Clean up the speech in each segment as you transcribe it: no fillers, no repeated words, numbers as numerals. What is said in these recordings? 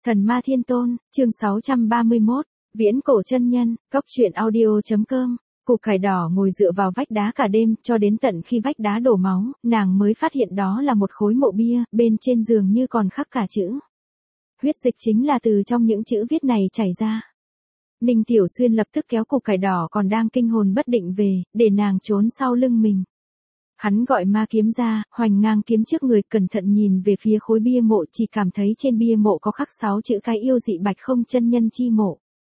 Thần ma thiên tôn, chương 631, viễn cổ chân nhân, cóc truyện audio.com. Củ cải đỏ ngồi dựa vào vách đá cả đêm, cho đến tận khi vách đá đổ máu, nàng mới phát hiện đó là một khối mộ bia, bên trên giường như còn khắc cả chữ. Huyết dịch chính là từ trong những chữ viết này chảy ra. Ninh Tiểu Xuyên lập tức kéo củ cải đỏ còn đang kinh hồn bất định về, để nàng trốn sau lưng mình. Hắn gọi ma kiếm ra, hoành ngang kiếm trước người, cẩn thận nhìn về phía khối bia mộ, chỉ cảm thấy trên bia mộ có khắc 6 chữ cái yêu dị bạch không chân nhân chi mộ.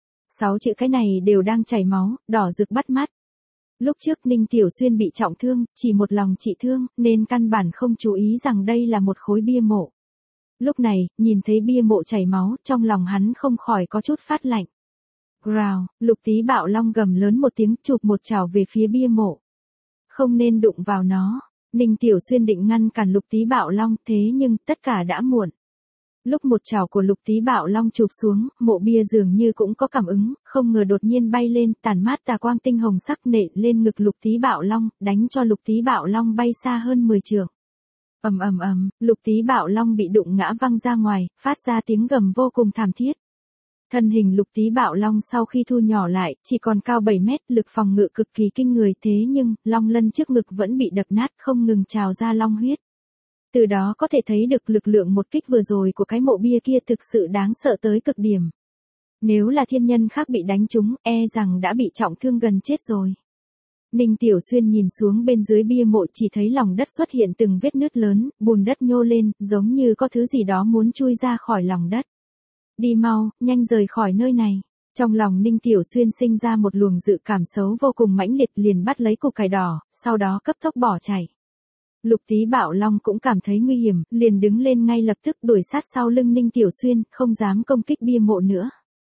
6 chữ cái này đều đang chảy máu, đỏ rực bắt mắt. Lúc trước Ninh Tiểu Xuyên bị trọng thương, chỉ một lòng trị thương, nên căn bản không chú ý rằng đây là một khối bia mộ. Lúc này, nhìn thấy bia mộ chảy máu, trong lòng hắn không khỏi có chút phát lạnh. Growl, Lục Tý Bạo Long gầm lớn một tiếng, chụp một chảo về phía bia mộ. Không nên đụng vào nó. Ninh Tiểu Xuyên định ngăn cản Lục Tý Bạo Long, thế nhưng tất cả đã muộn. Lúc một chảo của Lục Tý Bạo Long chụp xuống, mộ bia dường như cũng có cảm ứng, không ngờ đột nhiên bay lên, tản mát tà quang tinh hồng sắc nện lên ngực Lục Tý Bạo Long, đánh cho Lục Tý Bạo Long bay xa hơn 10 trượng. Ầm ầm ầm, Lục Tý Bạo Long bị đụng ngã văng ra ngoài, phát ra tiếng gầm vô cùng thảm thiết. Thân hình Lục Tý Bạo Long sau khi thu nhỏ lại, chỉ còn cao 7 mét, lực phòng ngự cực kỳ kinh người, thế nhưng, long lân trước ngực vẫn bị đập nát, không ngừng trào ra long huyết. Từ đó có thể thấy được lực lượng một kích vừa rồi của cái mộ bia kia thực sự đáng sợ tới cực điểm. Nếu là thiên nhân khác bị đánh trúng, e rằng đã bị trọng thương gần chết rồi. Ninh Tiểu Xuyên nhìn xuống bên dưới bia mộ, chỉ thấy lòng đất xuất hiện từng vết nứt lớn, bùn đất nhô lên, giống như có thứ gì đó muốn chui ra khỏi lòng đất. Đi mau, nhanh rời khỏi nơi này. Trong lòng Ninh Tiểu Xuyên sinh ra một luồng dự cảm xấu vô cùng mãnh liệt, liền bắt lấy củ cải đỏ, sau đó cấp tốc bỏ chạy. Lục Tý Bạo Long cũng cảm thấy nguy hiểm, liền đứng lên ngay lập tức đuổi sát sau lưng Ninh Tiểu Xuyên, không dám công kích bia mộ nữa.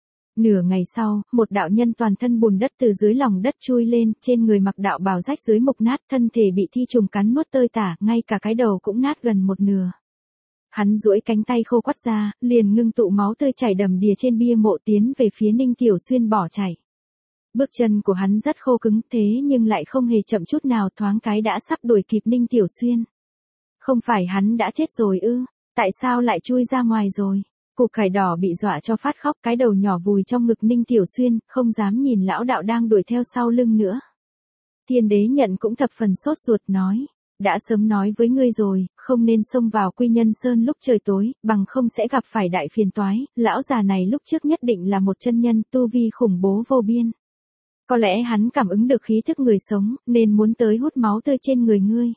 Nửa ngày sau, một đạo nhân toàn thân bùn đất từ dưới lòng đất chui lên, trên người mặc đạo bào rách dưới mục nát, thân thể bị thi trùng cắn nuốt tơi tả, ngay cả cái đầu cũng nát gần một nửa. Hắn duỗi cánh tay khô quắt ra, liền ngưng tụ máu tươi chảy đầm đìa trên bia mộ tiến về phía Ninh Tiểu Xuyên bỏ chạy. Bước chân của hắn rất khô cứng, thế nhưng lại không hề chậm chút nào, thoáng cái đã sắp đuổi kịp Ninh Tiểu Xuyên. Không phải hắn đã chết rồi ư? Tại sao lại chui ra ngoài rồi? Củ cải đỏ bị dọa cho phát khóc, cái đầu nhỏ vùi trong ngực Ninh Tiểu Xuyên, không dám nhìn lão đạo đang đuổi theo sau lưng nữa. Thiên Đế Nhận cũng thập phần sốt ruột nói. Đã sớm nói với ngươi rồi, không nên xông vào Quy Nhân Sơn lúc trời tối, bằng không sẽ gặp phải đại phiền toái, lão già này lúc trước nhất định là một chân nhân, tu vi khủng bố vô biên. Có lẽ hắn cảm ứng được khí thức người sống, nên muốn tới hút máu tươi trên người ngươi.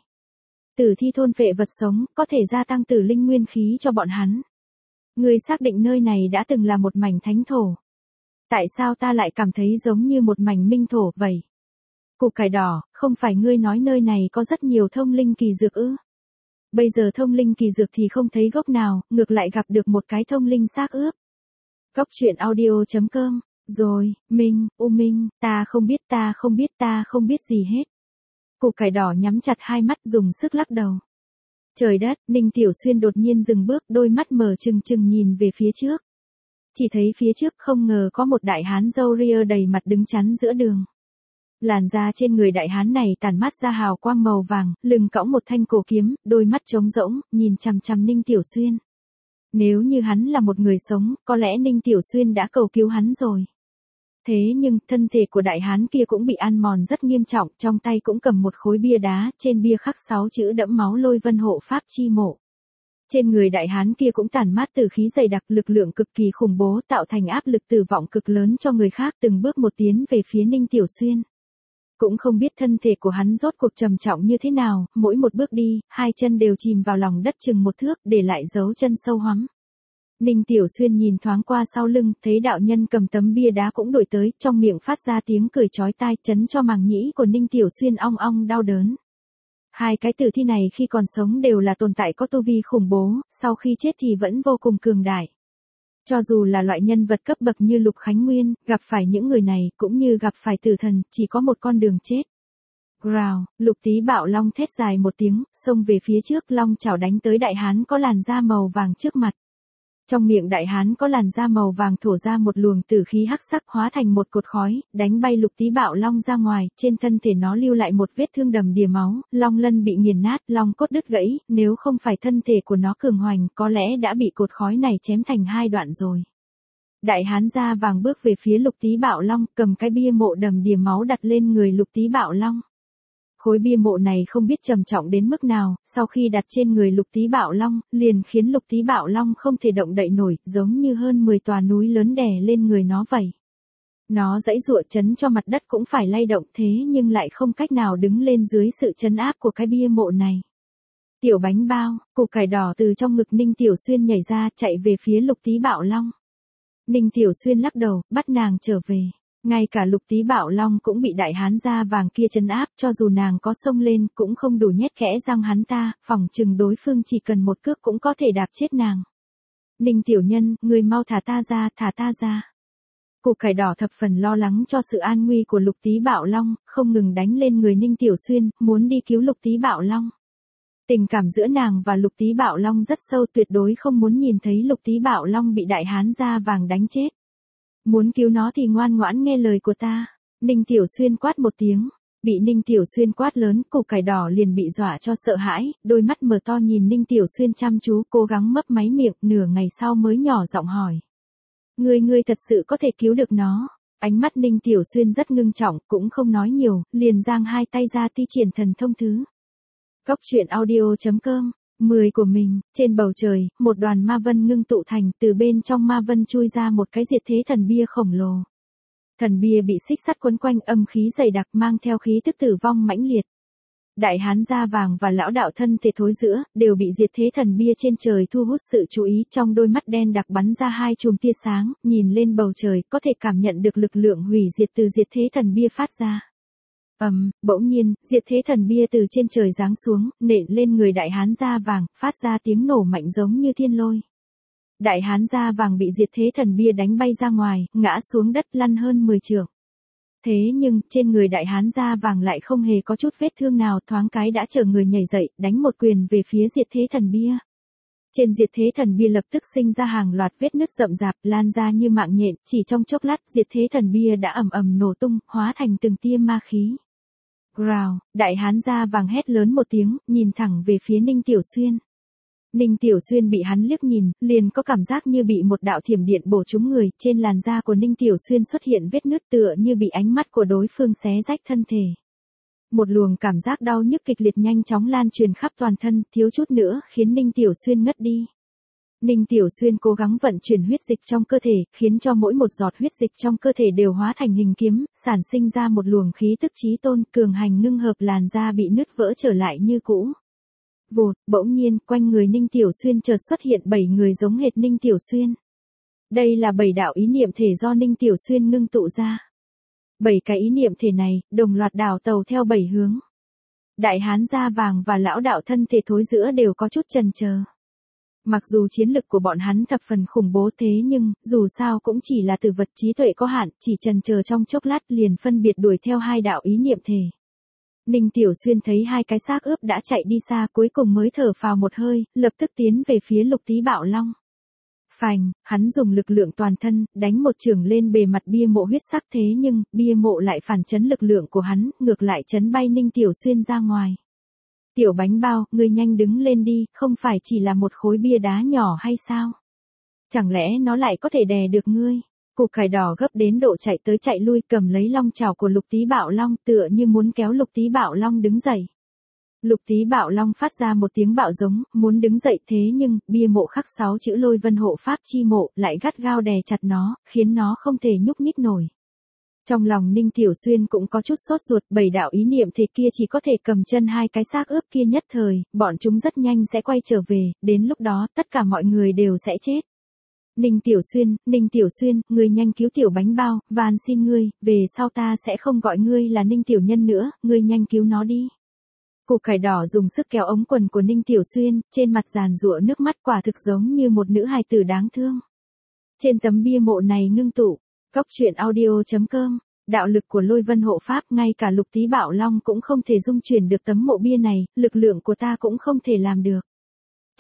Tử thi thôn phệ vật sống, có thể gia tăng tử linh nguyên khí cho bọn hắn. Ngươi xác định nơi này đã từng là một mảnh thánh thổ. Tại sao ta lại cảm thấy giống như một mảnh minh thổ vậy? Củ cải đỏ, không phải ngươi nói nơi này có rất nhiều thông linh kỳ dược ư? Bây giờ thông linh kỳ dược thì không thấy gốc nào, ngược lại gặp được một cái thông linh xác ướp. Cóc truyện audio.com. Rồi, Minh, ta không biết gì hết. Củ cải đỏ nhắm chặt hai mắt, dùng sức lắc đầu. Trời đất, Ninh Tiểu Xuyên đột nhiên dừng bước, đôi mắt mở trừng trừng nhìn về phía trước. Chỉ thấy phía trước không ngờ có một đại hán râu ria đầy mặt đứng chắn giữa đường. Làn da trên người đại hán này tản mát ra hào quang màu vàng, lưng cõng một thanh cổ kiếm, đôi mắt trống rỗng, nhìn chằm chằm Ninh Tiểu Xuyên. Nếu như hắn là một người sống, có lẽ Ninh Tiểu Xuyên đã cầu cứu hắn rồi. Thế nhưng, thân thể của đại hán kia cũng bị ăn mòn rất nghiêm trọng, trong tay cũng cầm một khối bia đá, trên bia khắc 6 chữ đẫm máu Lôi Vân Hộ Pháp chi mộ. Trên người đại hán kia cũng tản mát tử khí dày đặc, lực lượng cực kỳ khủng bố, tạo thành áp lực tử vọng cực lớn cho người khác, từng bước một tiến về phía Ninh Tiểu Xuyên. Cũng không biết thân thể của hắn rốt cuộc trầm trọng như thế nào, mỗi một bước đi, hai chân đều chìm vào lòng đất chừng một thước, để lại dấu chân sâu hoắm. Ninh Tiểu Xuyên nhìn thoáng qua sau lưng, thấy đạo nhân cầm tấm bia đá cũng đuổi tới, trong miệng phát ra tiếng cười chói tai, chấn cho màng nhĩ của Ninh Tiểu Xuyên ong ong đau đớn. Hai cái tử thi này khi còn sống đều là tồn tại có tu vi khủng bố, sau khi chết thì vẫn vô cùng cường đại. Cho dù là loại nhân vật cấp bậc như Lục Khánh Nguyên, gặp phải những người này, cũng như gặp phải tử thần, chỉ có một con đường chết. Growl, Lục Tý Bạo Long thét dài một tiếng, xông về phía trước, long chảo đánh tới đại hán có làn da màu vàng trước mặt. Trong miệng đại hán có làn da màu vàng thổ ra một luồng tử khí hắc sắc hóa thành một cột khói, đánh bay Lục Tí Bạo Long ra ngoài, trên thân thể nó lưu lại một vết thương đầm đìa máu, long lân bị nghiền nát, long cốt đứt gãy, nếu không phải thân thể của nó cường hoành, có lẽ đã bị cột khói này chém thành hai đoạn rồi. Đại hán da vàng bước về phía Lục Tí Bạo Long, cầm cái bia mộ đầm đìa máu đặt lên người Lục Tí Bạo Long. Khối bia mộ này không biết trầm trọng đến mức nào, sau khi đặt trên người Lục Tí Bạo Long, liền khiến Lục Tí Bạo Long không thể động đậy nổi, giống như hơn 10 tòa núi lớn đè lên người nó vậy. Nó giãy giụa chấn cho mặt đất cũng phải lay động thế nhưng lại không cách nào đứng lên dưới sự trấn áp của cái bia mộ này. Tiểu Bánh Bao, củ cải đỏ từ trong ngực Ninh Tiểu Xuyên nhảy ra, chạy về phía Lục Tí Bạo Long. Ninh Tiểu Xuyên lắc đầu, bắt nàng trở về. Ngay cả Lục Tí Bạo Long cũng bị đại hán da vàng kia trấn áp, cho dù nàng có xông lên cũng không đủ nhét kẽ răng hắn ta, phỏng chừng đối phương chỉ cần một cước cũng có thể đạp chết nàng. Ninh tiểu nhân, người mau thả ta ra, thả ta ra. Củ cải đỏ thập phần lo lắng cho sự an nguy của Lục Tí Bạo Long, không ngừng đánh lên người Ninh Tiểu Xuyên, muốn đi cứu Lục Tí Bạo Long. Tình cảm giữa nàng và Lục Tí Bạo Long rất sâu, tuyệt đối không muốn nhìn thấy Lục Tí Bạo Long bị đại hán da vàng đánh chết. Muốn cứu nó thì ngoan ngoãn nghe lời của ta. Ninh Tiểu Xuyên quát một tiếng. Bị Ninh Tiểu Xuyên quát lớn, củ cải đỏ liền bị dọa cho sợ hãi, đôi mắt mở to nhìn Ninh Tiểu Xuyên chăm chú, cố gắng mấp máy miệng, nửa ngày sau mới nhỏ giọng hỏi. Ngươi thật sự có thể cứu được nó? Ánh mắt Ninh Tiểu Xuyên rất ngưng trọng, cũng không nói nhiều, liền giang hai tay ra thi triển thần thông thứ. Góc truyện audio.com 10 của mình, trên bầu trời, một đoàn ma vân ngưng tụ thành, từ bên trong ma vân chui ra một cái diệt thế thần bia khổng lồ. Thần bia bị xích sắt quấn quanh, âm khí dày đặc mang theo khí tức tử vong mãnh liệt. Đại hán da vàng và lão đạo thân thể thối rữa, đều bị diệt thế thần bia trên trời thu hút sự chú ý, trong đôi mắt đen đặc bắn ra hai chùm tia sáng, nhìn lên bầu trời, có thể cảm nhận được lực lượng hủy diệt từ diệt thế thần bia phát ra. Bỗng nhiên, diệt thế thần bia từ trên trời giáng xuống, nện lên người đại hán da vàng, phát ra tiếng nổ mạnh giống như thiên lôi. Đại hán da vàng bị diệt thế thần bia đánh bay ra ngoài, ngã xuống đất lăn hơn 10 trượng. Thế nhưng, trên người đại hán da vàng lại không hề có chút vết thương nào, thoáng cái đã chở người nhảy dậy, đánh một quyền về phía diệt thế thần bia. Trên diệt thế thần bia lập tức sinh ra hàng loạt vết nứt rậm rạp, lan ra như mạng nhện, chỉ trong chốc lát, diệt thế thần bia đã ầm ầm nổ tung, hóa thành từng tia ma khí. Rào, đại hán da vàng hét lớn một tiếng, nhìn thẳng về phía Ninh Tiểu Xuyên. Ninh Tiểu Xuyên bị hắn liếc nhìn, liền có cảm giác như bị một đạo thiểm điện bổ trúng người, trên làn da của Ninh Tiểu Xuyên xuất hiện vết nứt tựa như bị ánh mắt của đối phương xé rách thân thể. Một luồng cảm giác đau nhức kịch liệt nhanh chóng lan truyền khắp toàn thân, thiếu chút nữa khiến Ninh Tiểu Xuyên ngất đi. Ninh Tiểu Xuyên cố gắng vận chuyển huyết dịch trong cơ thể, khiến cho mỗi một giọt huyết dịch trong cơ thể đều hóa thành hình kiếm, sản sinh ra một luồng khí tức chí tôn, cường hành ngưng hợp, làn da bị nứt vỡ trở lại như cũ. Vụt, bỗng nhiên, quanh người Ninh Tiểu Xuyên chợt xuất hiện 7 người giống hệt Ninh Tiểu Xuyên. Đây là 7 đạo ý niệm thể do Ninh Tiểu Xuyên ngưng tụ ra. 7 cái ý niệm thể này, đồng loạt đảo tàu theo 7 hướng. Đại hán da vàng và lão đạo thân thể thối rữa đều có chút chần chờ. Mặc dù chiến lực của bọn hắn thập phần khủng bố thế nhưng, dù sao cũng chỉ là tử vật, trí tuệ có hạn, chỉ chần chờ trong chốc lát liền phân biệt đuổi theo hai đạo ý niệm thể. Ninh Tiểu Xuyên thấy hai cái xác ướp đã chạy đi xa, cuối cùng mới thở phào một hơi, lập tức tiến về phía Lục Tí Bạo Long. Phành, hắn dùng lực lượng toàn thân, đánh một chưởng lên bề mặt bia mộ huyết sắc, thế nhưng, bia mộ lại phản chấn lực lượng của hắn, ngược lại chấn bay Ninh Tiểu Xuyên ra ngoài. Tiểu Bánh Bao, ngươi nhanh đứng lên đi, không phải chỉ là một khối bia đá nhỏ hay sao? Chẳng lẽ nó lại có thể đè được ngươi? Củ cải đỏ gấp đến độ chạy tới chạy lui, cầm lấy long chảo của Lục Tí Bạo Long, tựa như muốn kéo Lục Tí Bạo Long đứng dậy. Lục Tí Bạo Long phát ra một tiếng bạo giống, muốn đứng dậy, thế nhưng, bia mộ khắc 6 chữ Lôi Vân Hộ Pháp chi mộ, lại gắt gao đè chặt nó, khiến nó không thể nhúc nhích nổi. Trong lòng Ninh Tiểu Xuyên cũng có chút sốt ruột, 7 đạo ý niệm thể kia chỉ có thể cầm chân hai cái xác ướp kia nhất thời, bọn chúng rất nhanh sẽ quay trở về, đến lúc đó, tất cả mọi người đều sẽ chết. Ninh Tiểu Xuyên, ngươi nhanh cứu Tiểu Bánh Bao, van xin ngươi, về sau ta sẽ không gọi ngươi là Ninh Tiểu Nhân nữa, ngươi nhanh cứu nó đi. Củ cải đỏ dùng sức kéo ống quần của Ninh Tiểu Xuyên, trên mặt giàn giụa nước mắt, quả thực giống như một nữ hài tử đáng thương. Trên tấm bia mộ này ngưng tụ, góc truyện audio.com, đạo lực của Lôi Vân Hộ Pháp, ngay cả Lục Tí Bạo Long cũng không thể dung chuyển được tấm mộ bia này, lực lượng của ta cũng không thể làm được.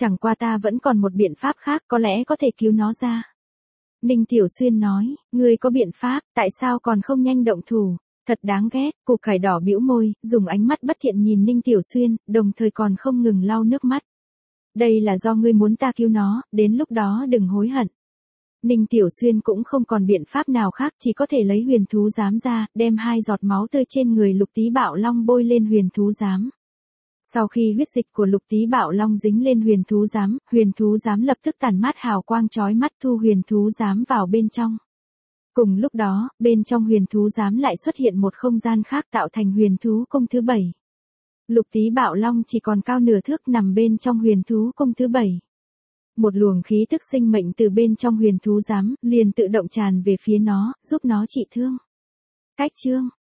Chẳng qua ta vẫn còn một biện pháp khác, có lẽ có thể cứu nó ra. Ninh Tiểu Xuyên nói, ngươi có biện pháp, tại sao còn không nhanh động thủ? Thật đáng ghét, củ cải đỏ bĩu môi, dùng ánh mắt bất thiện nhìn Ninh Tiểu Xuyên, đồng thời còn không ngừng lau nước mắt. Đây là do ngươi muốn ta cứu nó, đến lúc đó đừng hối hận. Ninh Tiểu Xuyên cũng không còn biện pháp nào khác, chỉ có thể lấy huyền thú giám ra, đem 2 giọt máu tươi trên người Lục Tý Bạo Long bôi lên huyền thú giám. Sau khi huyết dịch của Lục Tý Bạo Long dính lên huyền thú giám lập tức tản mát hào quang chói mắt thu huyền thú giám vào bên trong. Cùng lúc đó, bên trong huyền thú giám lại xuất hiện một không gian khác tạo thành huyền thú cung thứ 7. Lục Tý Bạo Long chỉ còn cao nửa thước nằm bên trong huyền thú cung thứ 7. Một luồng khí tức sinh mệnh từ bên trong huyền thú giám liền tự động tràn về phía nó, giúp nó trị thương. Cách chương